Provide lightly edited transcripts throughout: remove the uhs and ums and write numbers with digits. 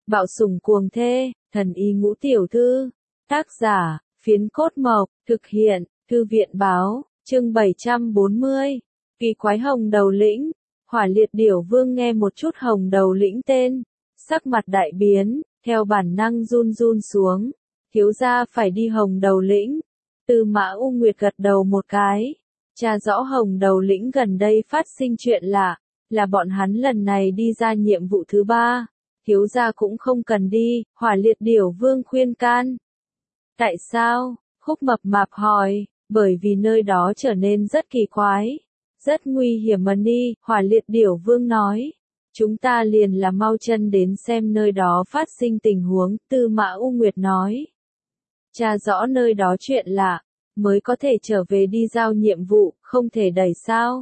Bạo sủng cuồng thê, thần y ngũ tiểu thư. Tác giả, Phiến Cốt Mộc, thực hiện, Thư viện báo, chương 740. Kỳ quái Hồng Đầu Lĩnh. Hỏa Liệt Điểu Vương nghe một chút Hồng Đầu Lĩnh tên, sắc mặt đại biến, theo bản năng run run xuống. Thiếu gia phải đi Hồng Đầu Lĩnh. Tư Mã U Nguyệt gật đầu một cái. Tra rõ Hồng Đầu Lĩnh gần đây phát sinh chuyện lạ, là bọn hắn lần này đi ra nhiệm vụ thứ 3. Thiếu gia cũng không cần đi, Hỏa Liệt Điểu Vương khuyên can. Tại sao? Khúc Mập Mạp hỏi. Bởi vì nơi đó trở nên rất kỳ quái, rất nguy hiểm mà đi, Hỏa Liệt Điểu Vương nói. Chúng ta liền là mau chân đến xem nơi đó phát sinh tình huống, Tư Mã U Nguyệt nói. Tra rõ nơi đó chuyện lạ, mới có thể trở về đi giao nhiệm vụ, không thể đẩy sao?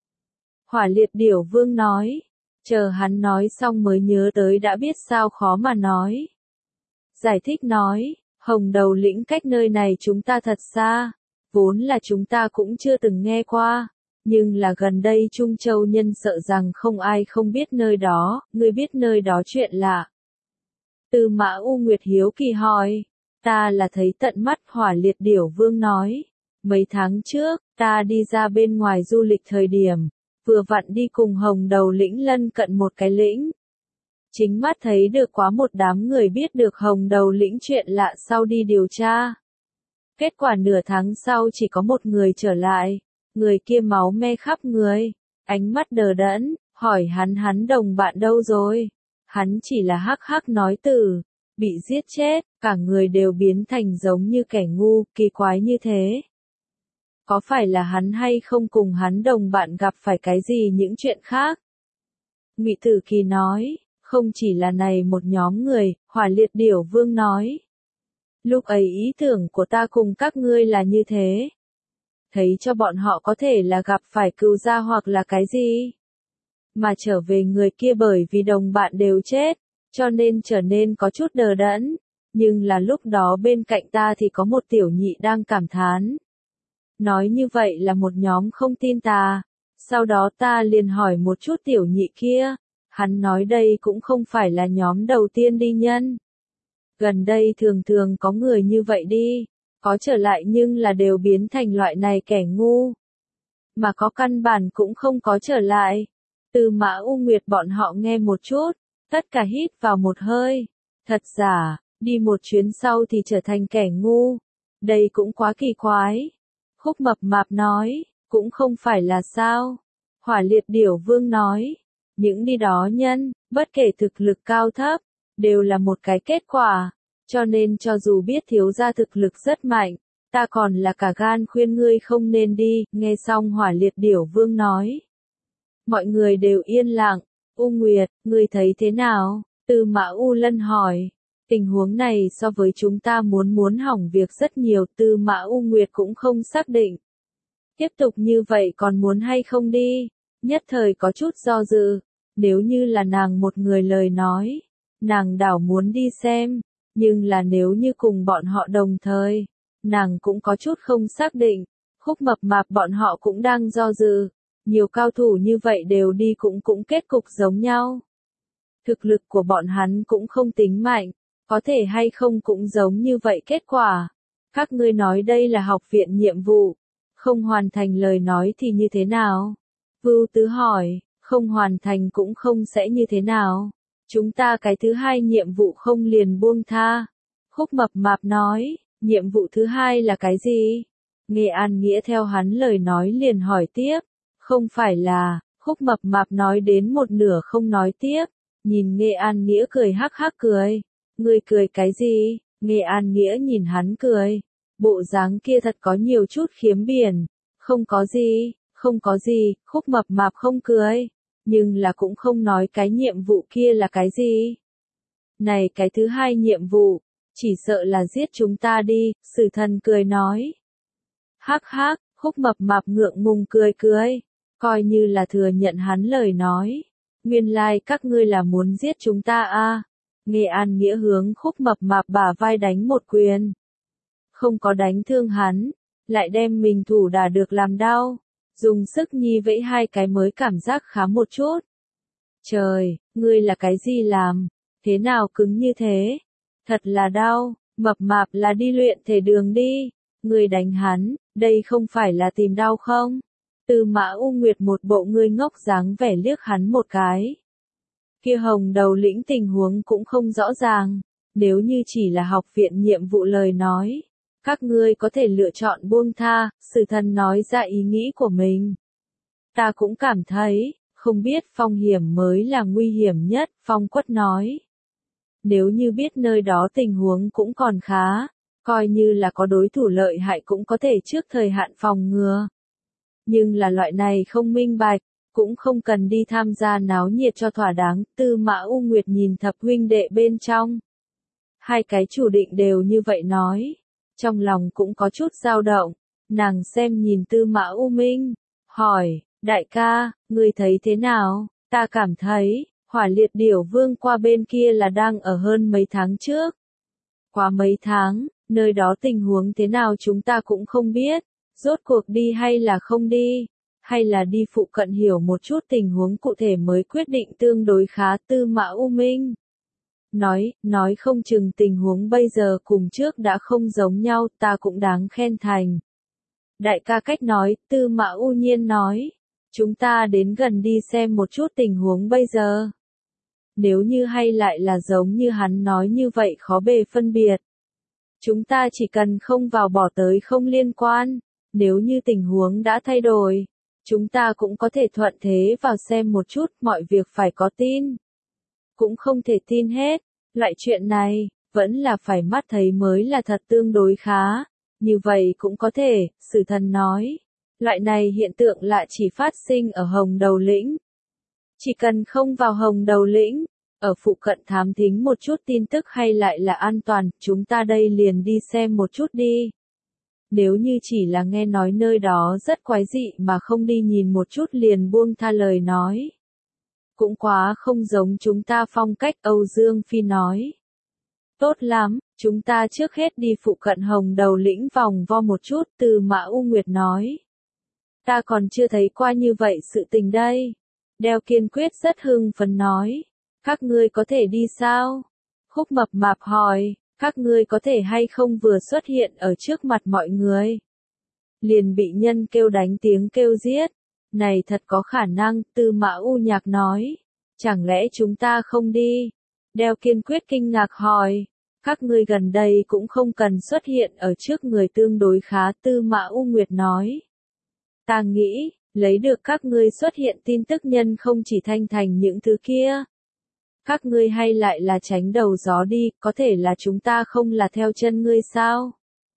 Hỏa Liệt Điểu Vương nói. Chờ hắn nói xong mới nhớ tới đã biết sao khó mà nói. Giải thích nói, Hồng Đầu Lĩnh cách nơi này chúng ta thật xa, vốn là chúng ta cũng chưa từng nghe qua, nhưng là gần đây Trung Châu nhân sợ rằng không ai không biết nơi đó, ngươi biết nơi đó chuyện lạ. Tư Mã U Nguyệt hiếu kỳ hỏi, ta là thấy tận mắt, Hỏa Liệt Điểu Vương nói. Mấy tháng trước, ta đi ra bên ngoài du lịch thời điểm, vừa vặn đi cùng Hồng Đầu Lĩnh lân cận một cái lĩnh. Chính mắt thấy được quá một đám người biết được Hồng Đầu Lĩnh chuyện lạ sau đi điều tra. Kết quả nửa tháng sau chỉ có một người trở lại, người kia máu me khắp người, ánh mắt đờ đẫn, hỏi hắn đồng bạn đâu rồi? Hắn chỉ là hắc hắc nói từ, bị giết chết, cả người đều biến thành giống như kẻ ngu, kỳ quái như thế. Có phải là hắn hay không cùng hắn đồng bạn gặp phải cái gì những chuyện khác? Ngụy Tử Kỳ nói, không chỉ là này một nhóm người, Hỏa Liệt Điểu Vương nói. Lúc ấy ý tưởng của ta cùng các ngươi là như thế. Thấy cho bọn họ có thể là gặp phải cừu gia hoặc là cái gì. Mà trở về người kia bởi vì đồng bạn đều chết, cho nên trở nên có chút đờ đẫn. Nhưng là lúc đó bên cạnh ta thì có một tiểu nhị đang cảm thán. Nói như vậy là một nhóm không tin ta. Sau đó ta liền hỏi một chút tiểu nhị kia. Hắn nói đây cũng không phải là nhóm đầu tiên đi nhân. Gần đây thường thường có người như vậy đi. Có trở lại nhưng là đều biến thành loại này kẻ ngu. Mà có căn bản cũng không có trở lại. Tư Mã U Nguyệt bọn họ nghe một chút. Tất cả hít vào một hơi. Thật giả, đi một chuyến sau thì trở thành kẻ ngu. Đây cũng quá kỳ quái. Khúc Mập Mạp nói, cũng không phải là sao. Hỏa Liệt Điểu Vương nói, những đi đó nhân, bất kể thực lực cao thấp, đều là một cái kết quả. Cho nên cho dù biết thiếu gia thực lực rất mạnh, ta còn là cả gan khuyên ngươi không nên đi. Nghe xong Hỏa Liệt Điểu Vương nói. Mọi người đều yên lặng. U Nguyệt, ngươi thấy thế nào? Tư Mã U Lân hỏi. Tình huống này so với chúng ta muốn hỏng việc rất nhiều, Tư Mã U Nguyệt cũng không xác định. Tiếp tục như vậy còn muốn hay không đi? Nhất thời có chút do dự. Nếu như là nàng một người lời nói, nàng đảo muốn đi xem. Nhưng là nếu như cùng bọn họ đồng thời, nàng cũng có chút không xác định. Khúc Mập Mạp bọn họ cũng đang do dự. Nhiều cao thủ như vậy đều đi cũng kết cục giống nhau. Thực lực của bọn hắn cũng không tính mạnh. Có thể hay không cũng giống như vậy kết quả. Các ngươi nói đây là học viện nhiệm vụ. Không hoàn thành lời nói thì như thế nào? Vưu Tứ hỏi, không hoàn thành cũng không sẽ như thế nào? Chúng ta cái thứ 2 nhiệm vụ không liền buông tha. Khúc Mập Mạp nói, nhiệm vụ thứ 2 là cái gì? Nghe An Nghĩa theo hắn lời nói liền hỏi tiếp. Không phải là, Khúc Mập Mạp nói đến một nửa không nói tiếp. Nhìn Nghe An Nghĩa cười hắc hắc cười. Ngươi cười cái gì? Nghe An Nghĩa nhìn hắn cười. Bộ dáng kia thật có nhiều chút khiếm biển. Không có gì, không có gì, Khúc Mập Mạp không cười. Nhưng là cũng không nói cái nhiệm vụ kia là cái gì. Này cái thứ 2 nhiệm vụ, chỉ sợ là giết chúng ta đi, Sử Thần cười nói. Hắc hắc, Khúc Mập Mạp ngượng ngùng cười cười. Coi như là thừa nhận hắn lời nói. Nguyên lai các ngươi là muốn giết chúng ta à? Nghe An Nghĩa hướng Khúc Mập Mạp bả vai đánh một quyền. Không có đánh thương hắn, lại đem mình thủ đả được làm đau. Dùng sức nhi vẫy 2 cái mới cảm giác khá một chút. Trời, ngươi là cái gì làm? Thế nào cứng như thế? Thật là đau, mập mạp là đi luyện thể đường đi. Người đánh hắn, đây không phải là tìm đau không? Tư Mã U Nguyệt một bộ người ngốc dáng vẻ liếc hắn một cái. Kia Hồng đầu lĩnh tình huống cũng không rõ ràng, nếu như chỉ là học viện nhiệm vụ lời nói, các ngươi có thể lựa chọn buông tha, Sử Thần nói ra ý nghĩ của mình. Ta cũng cảm thấy, không biết phong hiểm mới là nguy hiểm nhất, Phong Quất nói. Nếu như biết nơi đó tình huống cũng còn khá, coi như là có đối thủ lợi hại cũng có thể trước thời hạn phòng ngừa. Nhưng là loại này không minh bạch, cũng không cần đi tham gia náo nhiệt cho thỏa đáng, Tư Mã U Nguyệt nhìn thập huynh đệ bên trong. Hai cái chủ định đều như vậy nói, trong lòng cũng có chút dao động, nàng xem nhìn Tư Mã U Minh, hỏi, đại ca, ngươi thấy thế nào? Ta cảm thấy, Hỏa Liệt Điểu Vương qua bên kia là đang ở hơn mấy tháng trước. Qua mấy tháng, nơi đó tình huống thế nào chúng ta cũng không biết, rốt cuộc đi hay là không đi, hay là đi phụ cận hiểu một chút tình huống cụ thể mới quyết định tương đối khá. Tư Mã U Minh nói không chừng tình huống bây giờ cùng trước đã không giống nhau, ta cũng đáng khen thành. Đại ca cách nói, Tư Mã U Nhiên nói, chúng ta đến gần đi xem một chút tình huống bây giờ. Nếu như hay lại là giống như hắn nói như vậy khó bề phân biệt. Chúng ta chỉ cần không vào bỏ tới không liên quan, nếu như tình huống đã thay đổi, chúng ta cũng có thể thuận thế vào xem một chút, mọi việc phải có tin. Cũng không thể tin hết, loại chuyện này, vẫn là phải mắt thấy mới là thật tương đối khá, như vậy cũng có thể, Sử Thần nói. Loại này hiện tượng lại chỉ phát sinh ở Hồng Đầu Lĩnh. Chỉ cần không vào Hồng Đầu Lĩnh, ở phụ cận thám thính một chút tin tức hay lại là an toàn, chúng ta đây liền đi xem một chút đi. Nếu như chỉ là nghe nói nơi đó rất quái dị mà không đi nhìn một chút liền buông tha lời nói. Cũng quá không giống chúng ta phong cách, Âu Dương Phi nói. Tốt lắm, chúng ta trước hết đi phụ cận Hồng Đầu Lĩnh vòng vo một chút, Tư Mã U Nguyệt nói. Ta còn chưa thấy qua như vậy sự tình đây. Đeo Kiên Quyết rất hưng phấn nói. Các ngươi có thể đi sao? Khúc Mập Mạp hỏi, các ngươi có thể hay không vừa xuất hiện ở trước mặt mọi người? Liền bị nhân kêu đánh tiếng kêu giết. Này thật có khả năng, Tư Mã U Nhạc nói. Chẳng lẽ chúng ta không đi? Đeo Kiên Quyết kinh ngạc hỏi. Các ngươi gần đây cũng không cần xuất hiện ở trước người tương đối khá, Tư Mã U Nguyệt nói. Ta nghĩ, lấy được các ngươi xuất hiện tin tức nhân không chỉ Thanh Thành những thứ kia. Các ngươi hay lại là tránh đầu gió đi, có thể là chúng ta không là theo chân ngươi sao?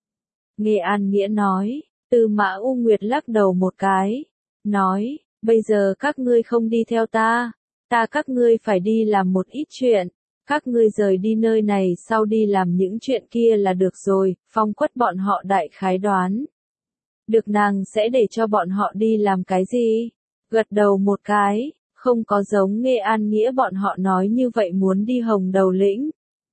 Nghe An Nghĩa nói, Tư Mã U Nguyệt lắc đầu một cái, nói, bây giờ các ngươi không đi theo ta, các ngươi phải đi làm một ít chuyện, các ngươi rời đi nơi này sau đi làm những chuyện kia là được rồi, Phong Quất bọn họ đại khái đoán. Được nàng sẽ để cho bọn họ đi làm cái gì? Gật đầu một cái, không có giống Nghe An Nghĩa bọn họ nói như vậy muốn đi Hồng Đầu Lĩnh.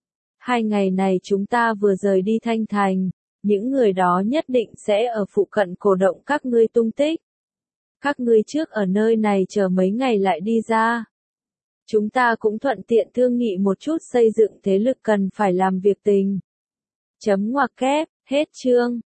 2 ngày này chúng ta vừa rời đi Thanh Thành, những người đó nhất định sẽ ở phụ cận cổ động các ngươi tung tích. Các ngươi trước ở nơi này chờ mấy ngày lại đi ra. Chúng ta cũng thuận tiện thương nghị một chút xây dựng thế lực cần phải làm việc tình. Chấm ngoặc kép, hết chương.